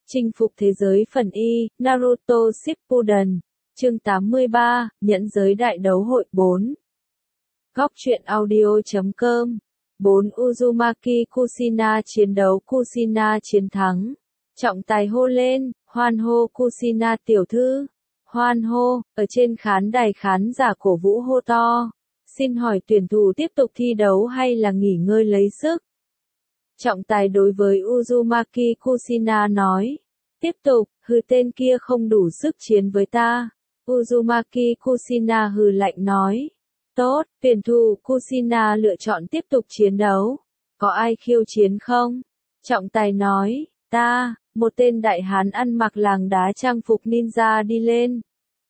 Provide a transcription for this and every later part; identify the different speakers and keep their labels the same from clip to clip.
Speaker 1: Chinh phục thế giới phần Y, Naruto Shippuden, chương 83, Nhẫn giới đại đấu hội 4. Góc truyện audio.com 4 Uzumaki Kushina chiến đấu Kushina chiến thắng. Trọng tài hô lên, hoan hô Kushina tiểu thư. Hoan hô, ở trên khán đài khán giả cổ vũ hô to. Xin hỏi tuyển thủ tiếp tục thi đấu hay là nghỉ ngơi lấy sức? Trọng tài đối với Uzumaki Kushina nói. Tiếp tục, hừ tên kia không đủ sức chiến với ta. Uzumaki Kushina hừ lạnh nói. Tốt, tuyển thủ Kushina lựa chọn tiếp tục chiến đấu. Có ai khiêu chiến không? Trọng tài nói, ta, một tên đại hán ăn mặc làng đá trang phục ninja đi lên.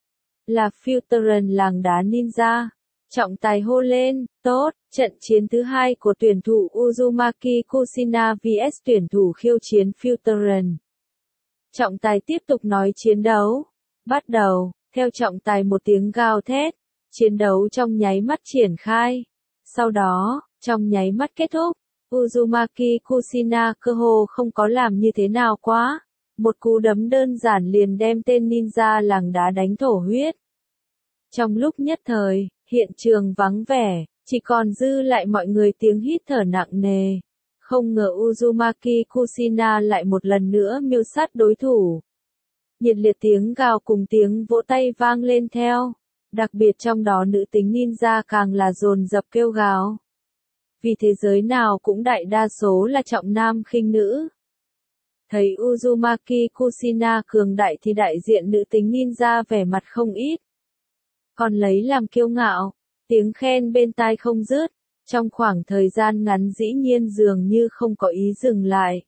Speaker 1: Là Futuren làng đá ninja. Trọng tài hô lên, tốt, trận chiến thứ hai của tuyển thủ Uzumaki Kushina vs tuyển thủ khiêu chiến Futuren. Trọng tài tiếp tục nói chiến đấu. Bắt đầu, theo trọng tài một tiếng gào thét, chiến đấu trong nháy mắt triển khai. Sau đó, trong nháy mắt kết thúc, Uzumaki Kushina cơ hồ không có làm như thế nào quá. Một cú đấm đơn giản liền đem tên ninja làng đá đánh thổ huyết. Trong lúc nhất thời, hiện trường vắng vẻ, chỉ còn dư lại mọi người tiếng hít thở nặng nề. Không ngờ Uzumaki Kushina lại một lần nữa miêu sát đối thủ. Nhiệt liệt tiếng gào cùng tiếng vỗ tay vang lên theo. Đặc biệt trong đó nữ tính ninja càng là dồn dập kêu gào. Vì thế giới nào cũng đại đa số là trọng nam khinh nữ. Thấy Uzumaki Kushina cường đại thì đại diện nữ tính ninja vẻ mặt không ít. Còn lấy làm kiêu ngạo, tiếng khen bên tai không dứt. Trong khoảng thời gian ngắn dĩ nhiên dường như không có ý dừng lại.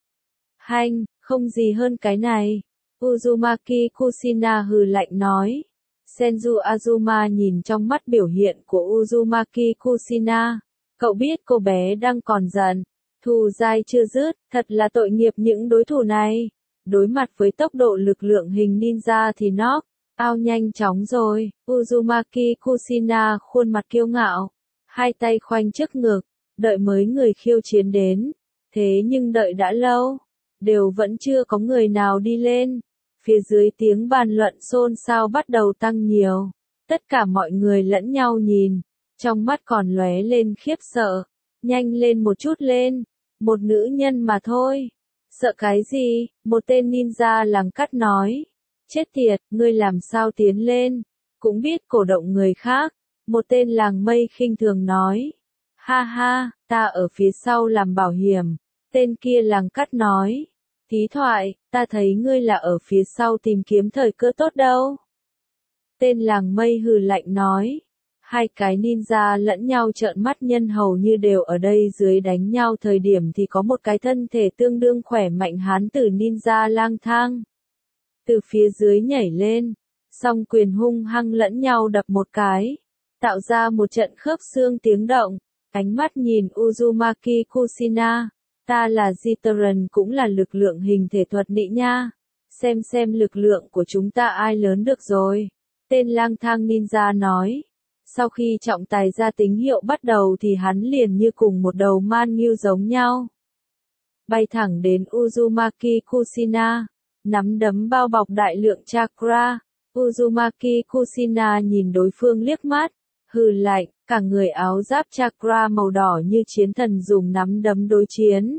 Speaker 1: Hanh, không gì hơn cái này. Uzumaki Kushina hừ lạnh nói. Senju Azuma nhìn trong mắt biểu hiện của Uzumaki Kushina. Cậu biết cô bé đang còn giận. Thù dai chưa dứt, thật là tội nghiệp những đối thủ này. Đối mặt với tốc độ lực lượng hình ninja thì knock out nhanh chóng rồi. Uzumaki Kushina khuôn mặt kiêu ngạo. Hai tay khoanh trước ngực, đợi mới người khiêu chiến đến. Thế nhưng đợi đã lâu, đều vẫn chưa có người nào đi lên. Phía dưới tiếng bàn luận xôn xao bắt đầu tăng nhiều. Tất cả mọi người lẫn nhau nhìn, trong mắt còn lóe lên khiếp sợ. Nhanh lên một chút lên, một nữ nhân mà thôi. Sợ cái gì? Một tên ninja làng cắt nói. Chết tiệt, ngươi làm sao tiến lên, cũng biết cổ động người khác. Một tên làng mây khinh thường nói. Ha ha, ta ở phía sau làm bảo hiểm. Tên kia làng cắt nói. Thí thoại, ta thấy ngươi là ở phía sau tìm kiếm thời cơ tốt đâu. Tên làng mây hừ lạnh nói. Hai cái ninja lẫn nhau trợn mắt nhân hầu như đều ở đây dưới đánh nhau thời điểm thì có một cái thân thể tương đương khỏe mạnh hán tử ninja lang thang. Từ phía dưới nhảy lên, song quyền hung hăng lẫn nhau đập một cái. Tạo ra một trận khớp xương tiếng động, ánh mắt nhìn Uzumaki Kushina, ta là Jitteran cũng là lực lượng hình thể thuật nị nha, xem lực lượng của chúng ta ai lớn được rồi, tên lang thang ninja nói, sau khi trọng tài ra tín hiệu bắt đầu thì hắn liền như cùng một đầu man ngưu giống nhau. Bay thẳng đến Uzumaki Kushina, nắm đấm bao bọc đại lượng chakra, Uzumaki Kushina nhìn đối phương liếc mắt. Hừ lạnh, cả người áo giáp chakra màu đỏ như chiến thần dùng nắm đấm đối chiến.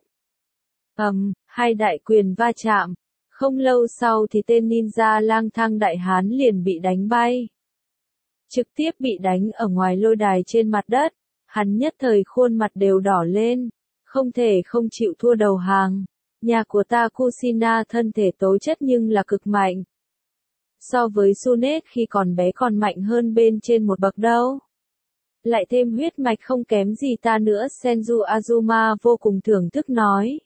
Speaker 1: Hai đại quyền va chạm. Không lâu sau thì tên ninja lang thang đại hán liền bị đánh bay. Trực tiếp bị đánh ở ngoài lôi đài trên mặt đất. Hắn nhất thời khuôn mặt đều đỏ lên. Không thể không chịu thua đầu hàng. Nhà của ta Kushina thân thể tố chất nhưng là cực mạnh. So với Sunet khi còn bé còn mạnh hơn bên trên một bậc đâu. Lại thêm huyết mạch không kém gì ta nữa, Senju Azuma vô cùng thưởng thức nói.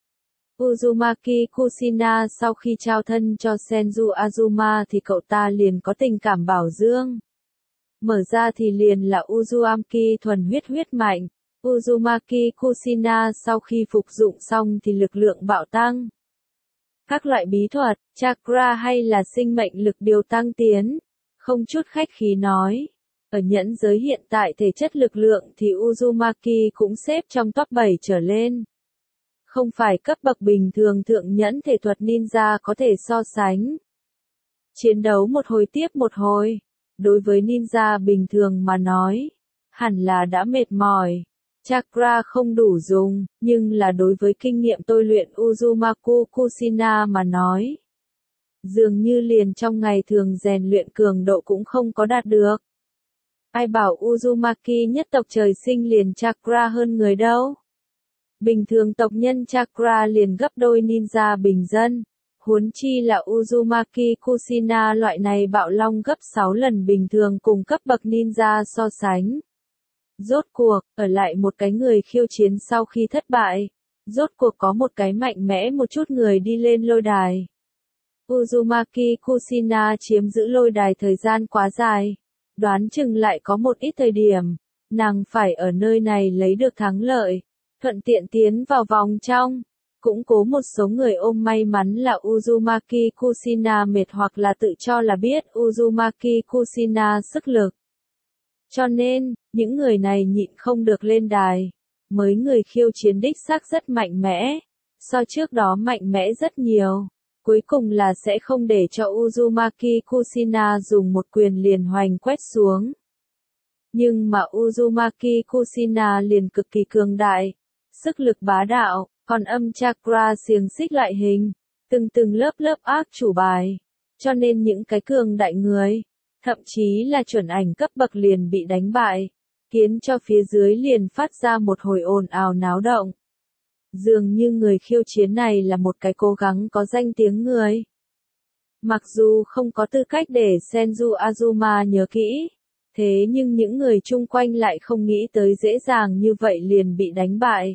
Speaker 1: Uzumaki Kushina sau khi trao thân cho Senju Azuma thì cậu ta liền có tình cảm bảo dương. Mở ra thì liền là Uzumaki thuần huyết mạnh. Uzumaki Kushina sau khi phục dụng xong thì lực lượng bạo tăng. Các loại bí thuật, chakra hay là sinh mệnh lực đều tăng tiến. Không chút khách khí nói. Ở nhẫn giới hiện tại thể chất lực lượng thì Uzumaki cũng xếp trong top 7 trở lên. Không phải cấp bậc bình thường thượng nhẫn thể thuật ninja có thể so sánh. Chiến đấu một hồi tiếp một hồi. Đối với ninja bình thường mà nói, hẳn là đã mệt mỏi. Chakra không đủ dùng, nhưng là đối với kinh nghiệm tôi luyện Uzumaku Kushina mà nói. Dường như liền trong ngày thường rèn luyện cường độ cũng không có đạt được. Ai bảo Uzumaki nhất tộc trời sinh liền chakra hơn người đâu. Bình thường tộc nhân chakra liền gấp đôi ninja bình dân. Huống chi là Uzumaki Kushina loại này bạo long gấp 6 lần bình thường cùng cấp bậc ninja so sánh. Rốt cuộc, ở lại một cái người khiêu chiến sau khi thất bại. Rốt cuộc có một cái mạnh mẽ một chút người đi lên lôi đài. Uzumaki Kushina chiếm giữ lôi đài thời gian quá dài. Đoán chừng lại có một ít thời điểm, nàng phải ở nơi này lấy được thắng lợi, thuận tiện tiến vào vòng trong. Cũng cố một số người ôm may mắn là Uzumaki Kushina mệt hoặc là tự cho là biết Uzumaki Kushina sức lực. Cho nên, những người này nhịn không được lên đài. Mới người khiêu chiến đích xác rất mạnh mẽ, so trước đó mạnh mẽ rất nhiều. Cuối cùng là sẽ không để cho Uzumaki Kushina dùng một quyền liền hoành quét xuống. Nhưng mà Uzumaki Kushina liền cực kỳ cường đại, sức lực bá đạo, còn âm chakra xiềng xích loại hình, từng lớp lớp ác chủ bài. Cho nên những cái cường đại người, thậm chí là chuẩn ảnh cấp bậc liền bị đánh bại, khiến cho phía dưới liền phát ra một hồi ồn ào náo động. Dường như người khiêu chiến này là một cái cố gắng có danh tiếng người. Mặc dù không có tư cách để Senju Azuma nhớ kỹ, thế nhưng những người chung quanh lại không nghĩ tới dễ dàng như vậy liền bị đánh bại.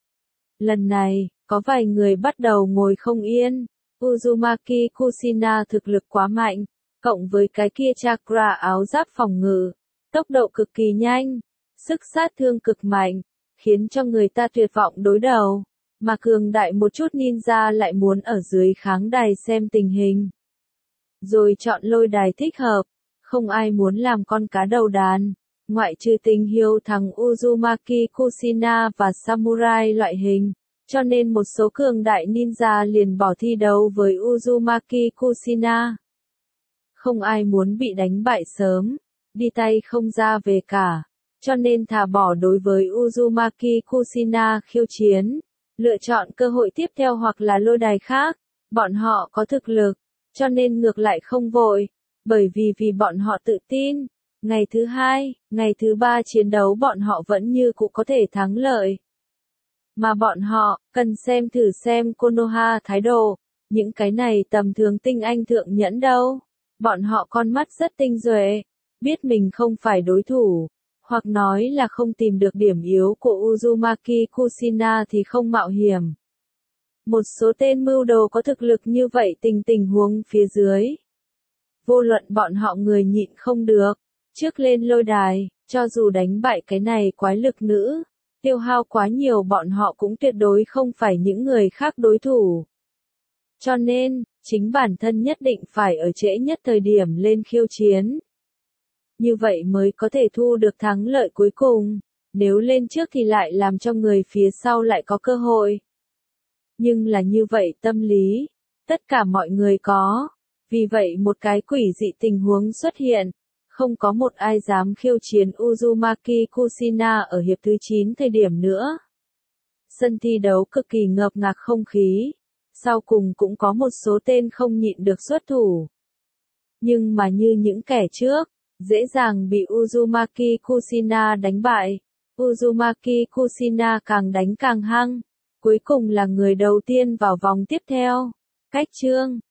Speaker 1: Lần này, có vài người bắt đầu ngồi không yên. Uzumaki Kushina thực lực quá mạnh, cộng với cái kia chakra áo giáp phòng ngự, tốc độ cực kỳ nhanh, sức sát thương cực mạnh, khiến cho người ta tuyệt vọng đối đầu, mà cường đại một chút ninja lại muốn ở dưới kháng đài xem tình hình. Rồi chọn lôi đài thích hợp, không ai muốn làm con cá đầu đàn, ngoại trừ tình hiếu thằng Uzumaki Kushina và Samurai loại hình, cho nên một số cường đại ninja liền bỏ thi đấu với Uzumaki Kushina. Không ai muốn bị đánh bại sớm, đi tay không ra về cả. Cho nên thà bỏ đối với Uzumaki Kushina khiêu chiến, lựa chọn cơ hội tiếp theo hoặc là lôi đài khác. Bọn họ có thực lực, cho nên ngược lại không vội, bởi vì bọn họ tự tin. Ngày thứ 2, ngày thứ 3 chiến đấu bọn họ vẫn như cũ có thể thắng lợi. Mà bọn họ, cần xem thử xem Konoha thái độ, những cái này tầm thường tinh anh thượng nhẫn đâu. Bọn họ con mắt rất tinh duệ, biết mình không phải đối thủ. Hoặc nói là không tìm được điểm yếu của Uzumaki Kushina thì không mạo hiểm. Một số tên mưu đồ có thực lực như vậy tình huống phía dưới. Vô luận bọn họ người nhịn không được, trước lên lôi đài, cho dù đánh bại cái này quái lực nữ, tiêu hao quá nhiều bọn họ cũng tuyệt đối không phải những người khác đối thủ. Cho nên, chính bản thân nhất định phải ở trễ nhất thời điểm lên khiêu chiến. Như vậy mới có thể thu được thắng lợi cuối cùng, nếu lên trước thì lại làm cho người phía sau lại có cơ hội. Nhưng là như vậy tâm lý, tất cả mọi người có, vì vậy một cái quỷ dị tình huống xuất hiện, không có một ai dám khiêu chiến Uzumaki Kushina ở hiệp thứ 9 thời điểm nữa. Sân thi đấu cực kỳ ngập ngạc không khí, sau cùng cũng có một số tên không nhịn được xuất thủ. Nhưng mà như những kẻ trước, dễ dàng bị Uzumaki Kushina đánh bại. Uzumaki Kushina càng đánh càng hăng, cuối cùng là người đầu tiên vào vòng tiếp theo. Cách chương